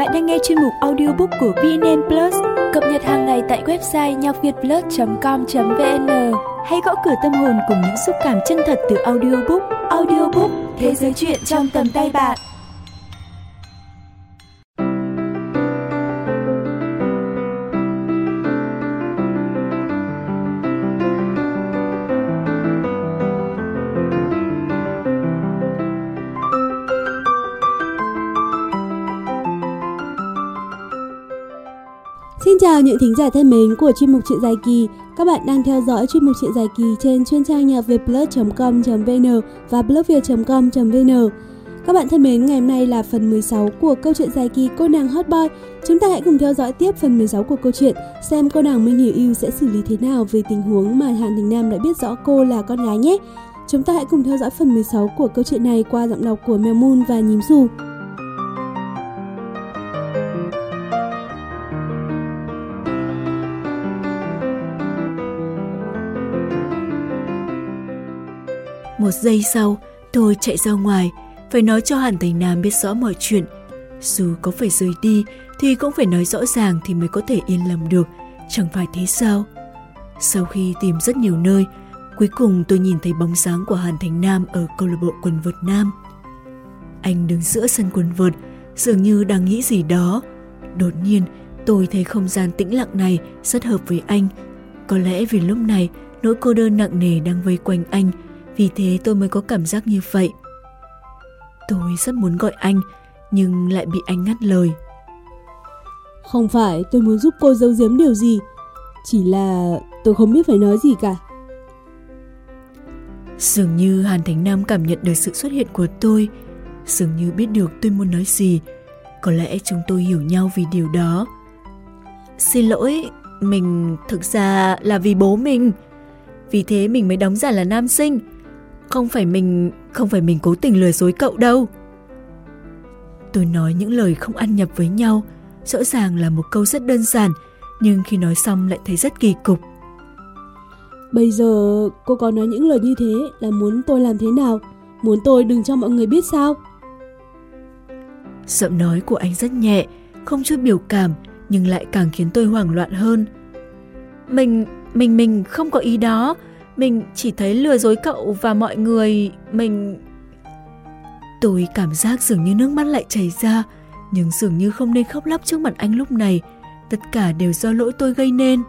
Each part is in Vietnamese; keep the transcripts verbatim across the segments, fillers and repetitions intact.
Bạn đang nghe chuyên mục audiobook của vê en en Plus, cập nhật hàng ngày tại website nhacvietplus chấm com chấm vn. Hãy gõ cửa tâm hồn cùng những xúc cảm chân thật từ audiobook. Audiobook, thế giới truyện trong tầm tay bạn. Xin chào những thính giả thân mến của chuyên mục Chuyện Dài Kỳ. Các bạn đang theo dõi chuyên mục Chuyện Dài Kỳ trên chuyên trang nhacvietplus chấm com chấm vn và blogviet chấm com chấm vn. Các bạn thân mến, ngày hôm nay là phần mười sáu của câu chuyện dài kỳ Cô nàng hot boy. Chúng ta hãy cùng theo dõi tiếp phần mười sáu của câu chuyện, xem cô nàng Minh Hiểu Yêu sẽ xử lý thế nào về tình huống mà Hàn Thành Nam đã biết rõ cô là con gái nhé. Chúng ta hãy cùng theo dõi phần mười sáu của câu chuyện này qua giọng đọc của Mèo Moon và Nhím Dù. Một giây sau, tôi chạy ra ngoài, phải nói cho Hàn Thành Nam biết rõ mọi chuyện. Dù có phải rời đi thì cũng phải nói rõ ràng thì mới có thể yên lòng được, chẳng phải thế sao? Sau khi tìm rất nhiều nơi, cuối cùng tôi nhìn thấy bóng dáng của Hàn Thành Nam ở câu lạc bộ quần vợt nam. Anh đứng giữa sân quần vợt, dường như đang nghĩ gì đó. Đột nhiên, tôi thấy không gian tĩnh lặng này rất hợp với anh. Có lẽ vì lúc này, nỗi cô đơn nặng nề đang vây quanh anh, vì thế tôi mới có cảm giác như vậy. Tôi rất muốn gọi anh, nhưng lại bị anh ngắt lời. Không phải tôi muốn giúp cô giấu giếm điều gì, chỉ là tôi không biết phải nói gì cả. Dường như Hàn Thành Nam cảm nhận được sự xuất hiện của tôi, dường như biết được tôi muốn nói gì. Có lẽ chúng tôi hiểu nhau vì điều đó. Xin lỗi, mình thực ra là vì bố mình. Vì thế mình mới đóng giả là nam sinh. Không phải mình, không phải mình cố tình lừa dối cậu đâu. Tôi nói những lời không ăn nhập với nhau, rõ ràng là một câu rất đơn giản, nhưng khi nói xong lại thấy rất kỳ cục. Bây giờ cô có nói những lời như thế là muốn tôi làm thế nào? Muốn tôi đừng cho mọi người biết sao? Giọng nói của anh rất nhẹ, không chút biểu cảm, nhưng lại càng khiến tôi hoảng loạn hơn. Mình, mình, mình không có ý đó. Mình chỉ thấy lừa dối cậu và mọi người, mình... Tôi cảm giác dường như nước mắt lại chảy ra, nhưng dường như không nên khóc lóc trước mặt anh lúc này. Tất cả đều do lỗi tôi gây nên.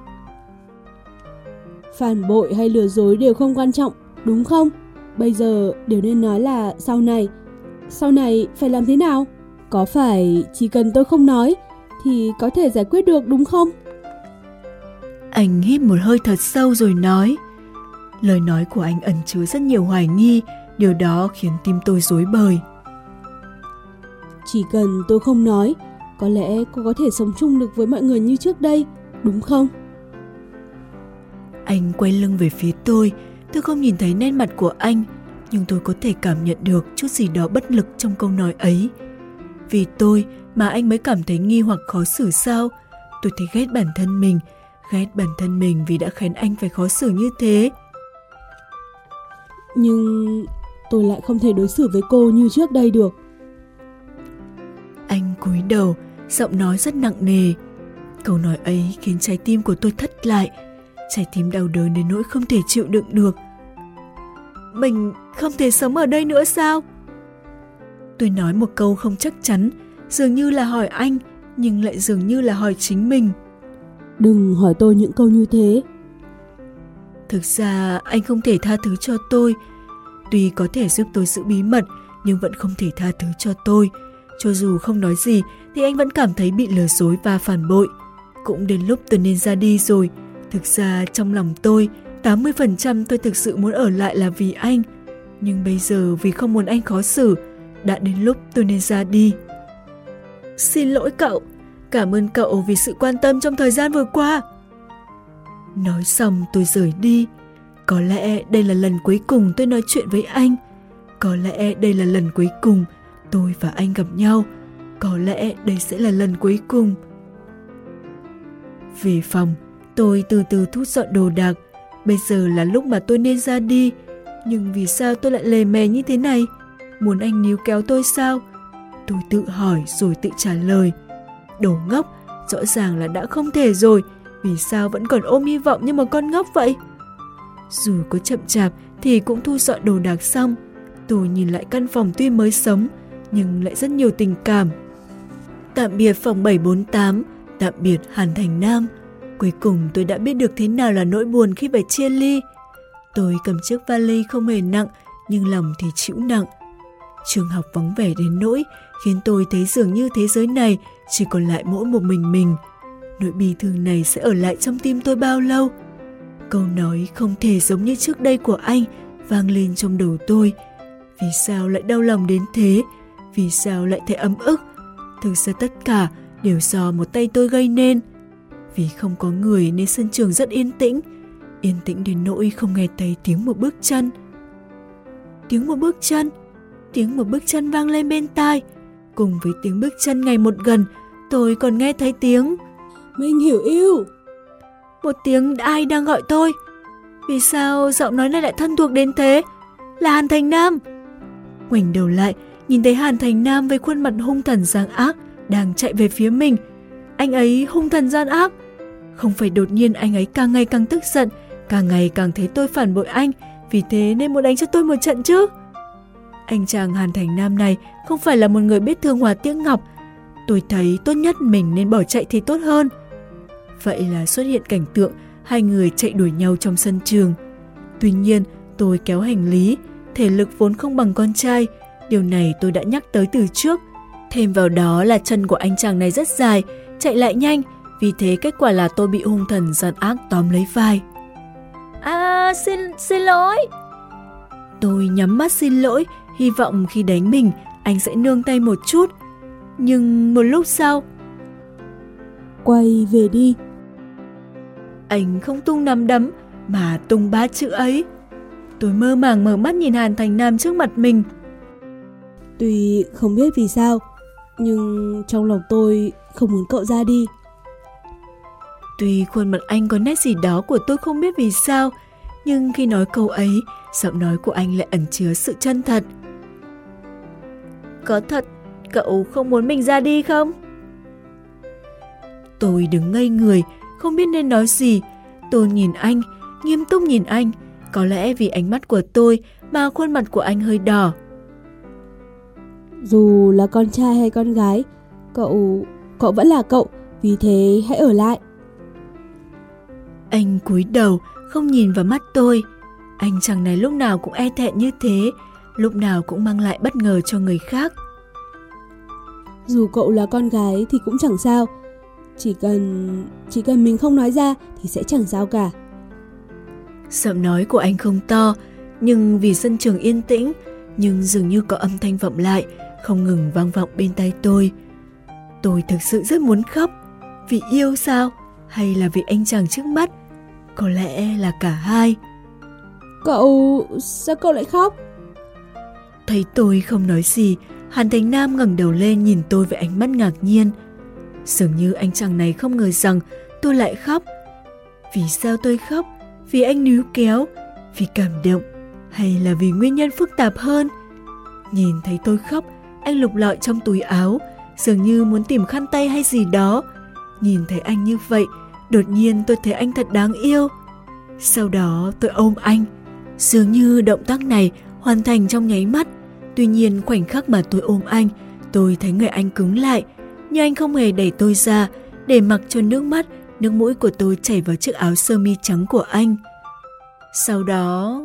Phản bội hay lừa dối đều không quan trọng, đúng không? Bây giờ điều nên nói là sau này. Sau này phải làm thế nào? Có phải chỉ cần tôi không nói thì có thể giải quyết được đúng không? Anh hít một hơi thật sâu rồi nói. Lời nói của anh ẩn chứa rất nhiều hoài nghi, điều đó khiến tim tôi rối bời. Chỉ cần tôi không nói, có lẽ cô có thể sống chung được với mọi người như trước đây, đúng không? Anh quay lưng về phía tôi, tôi không nhìn thấy nét mặt của anh, nhưng tôi có thể cảm nhận được chút gì đó bất lực trong câu nói ấy. Vì tôi mà anh mới cảm thấy nghi hoặc khó xử sao? Tôi thấy ghét bản thân mình, ghét bản thân mình vì đã khiến anh phải khó xử như thế. Nhưng tôi lại không thể đối xử với cô như trước đây được. Anh cúi đầu, giọng nói rất nặng nề. Câu nói ấy khiến trái tim của tôi thất lại. Trái tim đau đớn đến nỗi không thể chịu đựng được. Mình không thể sống ở đây nữa sao? Tôi nói một câu không chắc chắn, dường như là hỏi anh, nhưng lại dường như là hỏi chính mình. Đừng hỏi tôi những câu như thế. Thực ra anh không thể tha thứ cho tôi. Tuy có thể giúp tôi giữ bí mật, nhưng vẫn không thể tha thứ cho tôi. Cho dù không nói gì thì anh vẫn cảm thấy bị lừa dối và phản bội. Cũng đến lúc tôi nên ra đi rồi. Thực ra trong lòng tôi, tám mươi phần trăm tôi thực sự muốn ở lại là vì anh. Nhưng bây giờ vì không muốn anh khó xử, đã đến lúc tôi nên ra đi. Xin lỗi cậu, cảm ơn cậu vì sự quan tâm trong thời gian vừa qua. Nói xong tôi rời đi. Có lẽ đây là lần cuối cùng tôi nói chuyện với anh. Có lẽ đây là lần cuối cùng tôi và anh gặp nhau. Có lẽ đây sẽ là lần cuối cùng. Về phòng, tôi từ từ thu dọn đồ đạc. Bây giờ là lúc mà tôi nên ra đi. Nhưng vì sao tôi lại lề mề như thế này? Muốn anh níu kéo tôi sao? Tôi tự hỏi rồi tự trả lời. Đồ ngốc, rõ ràng là đã không thể rồi, vì sao vẫn còn ôm hy vọng như một con ngốc vậy? Dù có chậm chạp thì cũng thu dọn đồ đạc xong. Tôi nhìn lại căn phòng tuy mới sống, nhưng lại rất nhiều tình cảm. Tạm biệt phòng bảy bốn tám, tạm biệt Hàn Thành Nam. Cuối cùng tôi đã biết được thế nào là nỗi buồn khi phải chia ly. Tôi cầm chiếc vali không hề nặng, nhưng lòng thì chịu nặng. Trường học vắng vẻ đến nỗi khiến tôi thấy dường như thế giới này chỉ còn lại mỗi một mình mình. Nỗi bi thương này sẽ ở lại trong tim tôi bao lâu? Câu nói không thể giống như trước đây của anh vang lên trong đầu tôi. Vì sao lại đau lòng đến thế? Vì sao lại thấy ấm ức? Thực ra tất cả đều do một tay tôi gây nên. Vì không có người nên sân trường rất yên tĩnh. Yên tĩnh đến nỗi không nghe thấy tiếng một bước chân. Tiếng một bước chân, tiếng một bước chân vang lên bên tai. Cùng với tiếng bước chân ngày một gần, tôi còn nghe thấy tiếng Mình hiểu yêu. Một tiếng ai đang gọi tôi. Vì sao giọng nói này lại thân thuộc đến thế? Là Hàn Thành Nam. Ngoảnh đầu lại, nhìn thấy Hàn Thành Nam với khuôn mặt hung thần gian ác đang chạy về phía mình. Anh ấy hung thần gian ác. Không phải đột nhiên anh ấy càng ngày càng tức giận, càng ngày càng thấy tôi phản bội anh, vì thế nên muốn đánh cho tôi một trận chứ. Anh chàng Hàn Thành Nam này không phải là một người biết thương hoa tiếc ngọc. Tôi thấy tốt nhất mình nên bỏ chạy thì tốt hơn. Vậy là xuất hiện cảnh tượng hai người chạy đuổi nhau trong sân trường. Tuy nhiên tôi kéo hành lý, thể lực vốn không bằng con trai. Điều này tôi đã nhắc tới từ trước. Thêm vào đó là chân của anh chàng này rất dài, chạy lại nhanh. Vì thế kết quả là tôi bị hung thần gian ác tóm lấy vai. À, xin, xin lỗi. Tôi nhắm mắt xin lỗi, hy vọng khi đánh mình, anh sẽ nương tay một chút. Nhưng một lúc sau, Quay về đi. Anh không tung nắm đấm, mà tung ba chữ ấy. Tôi mơ màng mở mắt nhìn Hàn Thành Nam trước mặt mình. Tuy không biết vì sao, nhưng trong lòng tôi không muốn cậu ra đi. Tuy khuôn mặt anh có nét gì đó của tôi không biết vì sao, nhưng khi nói câu ấy, giọng nói của anh lại ẩn chứa sự chân thật. Có thật, cậu không muốn mình ra đi không? Tôi đứng ngây người, không biết nên nói gì. Tôi nhìn anh, nghiêm túc nhìn anh. Có lẽ vì ánh mắt của tôi mà khuôn mặt của anh hơi đỏ. Dù là con trai hay con gái, cậu, cậu vẫn là cậu, vì thế hãy ở lại. Anh cúi đầu, không nhìn vào mắt tôi. Anh chàng này lúc nào cũng e thẹn như thế, lúc nào cũng mang lại bất ngờ cho người khác. Dù cậu là con gái thì cũng chẳng sao. Chỉ cần, chỉ cần mình không nói ra thì sẽ chẳng sao cả. Giọng nói của anh không to, nhưng vì sân trường yên tĩnh, nhưng dường như có âm thanh vọng lại, không ngừng vang vọng bên tai tôi. Tôi thực sự rất muốn khóc. Vì yêu sao? Hay là vì anh chàng trước mắt? Có lẽ là cả hai. Cậu... sao cậu lại khóc? Thấy tôi không nói gì, Hàn Thành Nam ngẩng đầu lên nhìn tôi với ánh mắt ngạc nhiên. Dường như anh chàng này không ngờ rằng tôi lại khóc. Vì sao tôi khóc? Vì anh níu kéo? Vì cảm động? Hay là vì nguyên nhân phức tạp hơn? Nhìn thấy tôi khóc, anh lục lọi trong túi áo, dường như muốn tìm khăn tay hay gì đó. Nhìn thấy anh như vậy, đột nhiên tôi thấy anh thật đáng yêu. Sau đó tôi ôm anh. Dường như động tác này hoàn thành trong nháy mắt. Tuy nhiên khoảnh khắc mà tôi ôm anh, tôi thấy người anh cứng lại. Nhưng anh không hề đẩy tôi ra, để mặc cho nước mắt, nước mũi của tôi chảy vào chiếc áo sơ mi trắng của anh. Sau đó...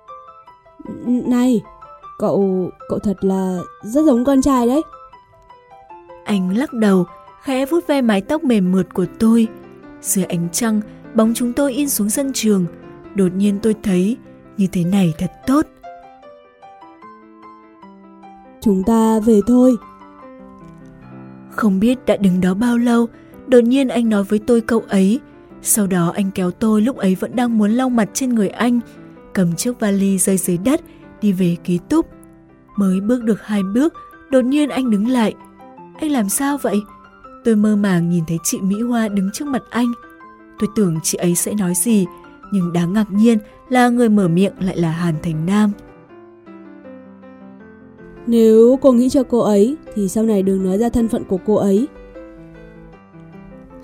Này, cậu... cậu thật là rất giống con trai đấy. Anh lắc đầu, khẽ vuốt ve mái tóc mềm mượt của tôi. Dưới ánh trăng, bóng chúng tôi in xuống sân trường. Đột nhiên tôi thấy như thế này thật tốt. Chúng ta về thôi. Không biết đã đứng đó bao lâu, đột nhiên anh nói với tôi câu ấy. Sau đó anh kéo tôi lúc ấy vẫn đang muốn lau mặt trên người anh, cầm chiếc vali rơi dưới đất, đi về ký túc. Mới bước được hai bước, đột nhiên anh đứng lại. Anh làm sao vậy? Tôi mơ màng nhìn thấy chị Mỹ Hoa đứng trước mặt anh. Tôi tưởng chị ấy sẽ nói gì, nhưng đáng ngạc nhiên là người mở miệng lại là Hàn Thành Nam. Nếu cô nghĩ cho cô ấy thì sau này đừng nói ra thân phận của cô ấy.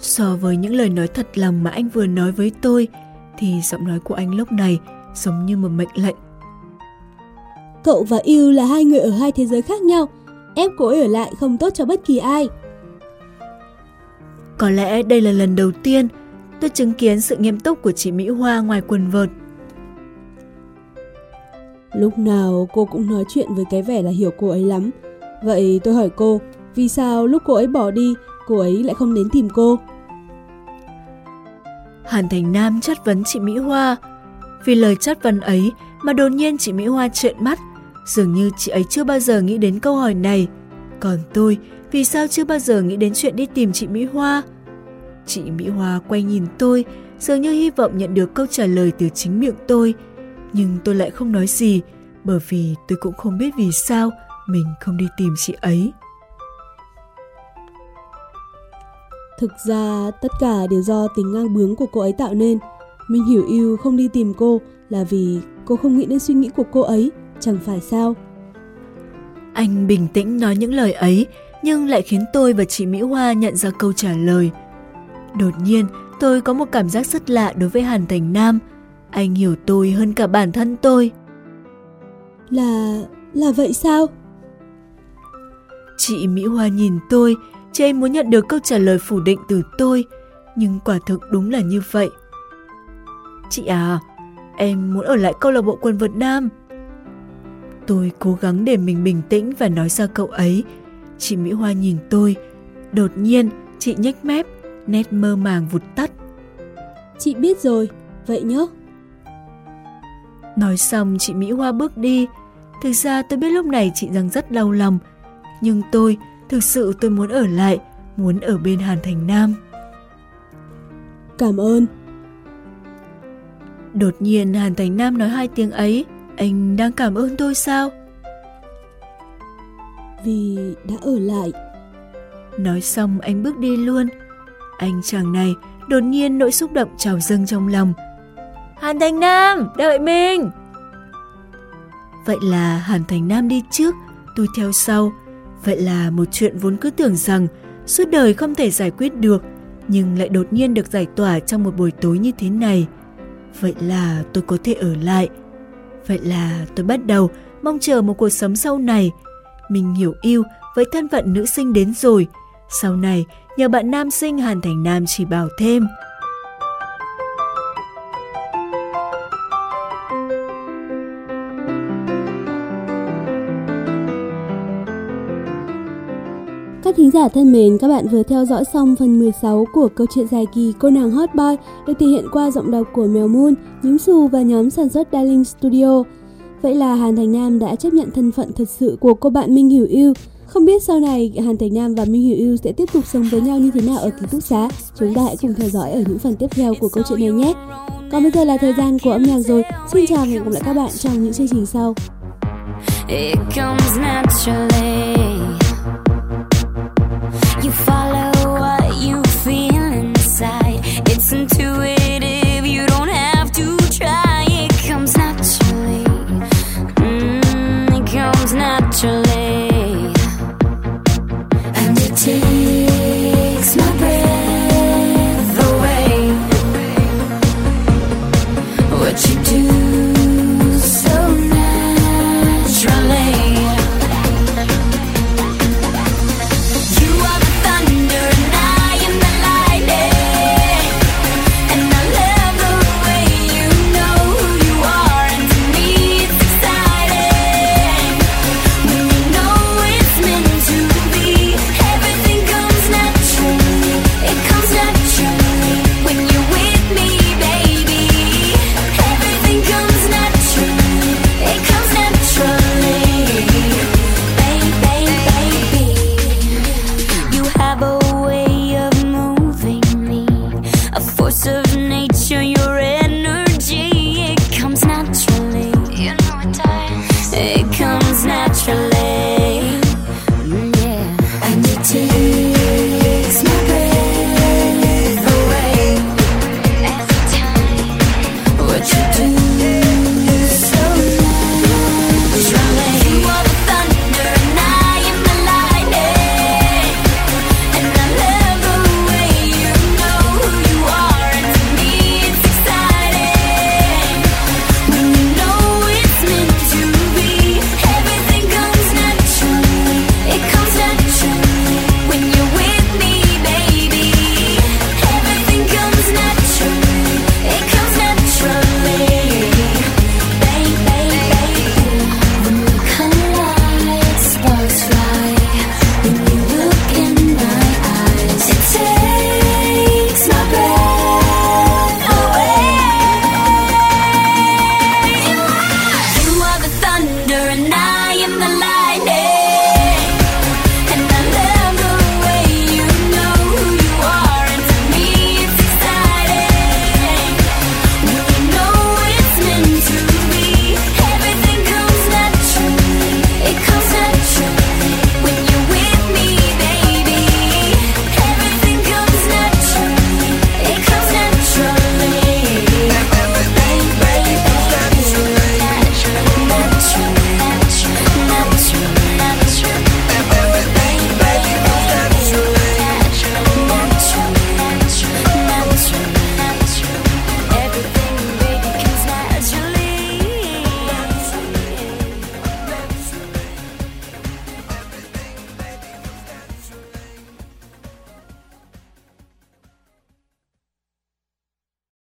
So với những lời nói thật lòng mà anh vừa nói với tôi, thì giọng nói của anh lúc này giống như một mệnh lệnh. Cậu và yêu là hai người ở hai thế giới khác nhau. Ép cô ấy ở lại không tốt cho bất kỳ ai. Có lẽ đây là lần đầu tiên tôi chứng kiến sự nghiêm túc của chị Mỹ Hoa ngoài quần vợt. Lúc nào cô cũng nói chuyện với cái vẻ là hiểu cô ấy lắm. Vậy tôi hỏi cô, vì sao lúc cô ấy bỏ đi, cô ấy lại không đến tìm cô? Hàn Thành Nam chất vấn chị Mỹ Hoa. Vì lời chất vấn ấy mà đột nhiên chị Mỹ Hoa trợn mắt, dường như chị ấy chưa bao giờ nghĩ đến câu hỏi này. Còn tôi, vì sao chưa bao giờ nghĩ đến chuyện đi tìm chị Mỹ Hoa? Chị Mỹ Hoa quay nhìn tôi, dường như hy vọng nhận được câu trả lời từ chính miệng tôi. Nhưng tôi lại không nói gì, bởi vì tôi cũng không biết vì sao mình không đi tìm chị ấy. Thực ra tất cả đều do tính ngang bướng của cô ấy tạo nên. Mình hiểu yêu không đi tìm cô là vì cô không nghĩ đến suy nghĩ của cô ấy, chẳng phải sao? Anh bình tĩnh nói những lời ấy, nhưng lại khiến tôi và chị Mỹ Hoa nhận ra câu trả lời. Đột nhiên, tôi có một cảm giác rất lạ đối với Hàn Thành Nam. Anh hiểu tôi hơn cả bản thân tôi. Là... là vậy sao? Chị Mỹ Hoa nhìn tôi, chị ấy muốn nhận được câu trả lời phủ định từ tôi, nhưng quả thực đúng là như vậy. Chị à, em muốn ở lại câu lạc bộ quần vợt nam. Tôi cố gắng để mình bình tĩnh và nói ra câu ấy. Chị Mỹ Hoa nhìn tôi. Đột nhiên, chị nhếch mép, nét mơ màng vụt tắt. Chị biết rồi, vậy nhớ. Nói xong chị Mỹ Hoa bước đi. Thực ra tôi biết lúc này chị đang rất đau lòng. Nhưng tôi, thực sự tôi muốn ở lại, muốn ở bên Hàn Thành Nam. Cảm ơn. Đột nhiên Hàn Thành Nam nói hai tiếng ấy. Anh đang cảm ơn tôi sao? Vì đã ở lại. Nói xong anh bước đi luôn. Anh chàng này đột nhiên nỗi xúc động trào dâng trong lòng. Hàn Thành Nam, đợi mình! Vậy là Hàn Thành Nam đi trước, tôi theo sau. Vậy là một chuyện vốn cứ tưởng rằng suốt đời không thể giải quyết được, nhưng lại đột nhiên được giải tỏa trong một buổi tối như thế này. Vậy là tôi có thể ở lại. Vậy là tôi bắt đầu mong chờ một cuộc sống sau này. Mình hiểu yêu với thân phận nữ sinh đến rồi. Sau này, nhờ bạn nam sinh Hàn Thành Nam chỉ bảo thêm. Các thính giả thân mến, các bạn vừa theo dõi xong phần mười sáu của câu chuyện dài kỳ Cô nàng Hot Boy được thể hiện qua giọng đọc của Mèo Moon, Nhím Xù và nhóm sản xuất Darling Studio. Vậy là Hàn Thành Nam đã chấp nhận thân phận thật sự của cô bạn Minh Hiểu Yêu. Không biết sau này Hàn Thành Nam và Minh Hiểu Yêu sẽ tiếp tục sống với nhau như thế nào ở ký túc xá. Chúng ta hãy cùng theo dõi ở những phần tiếp theo của câu chuyện này nhé. Còn bây giờ là thời gian của âm nhạc rồi. Xin chào và hẹn gặp lại các bạn trong những chương trình sau. It comes naturally. You fall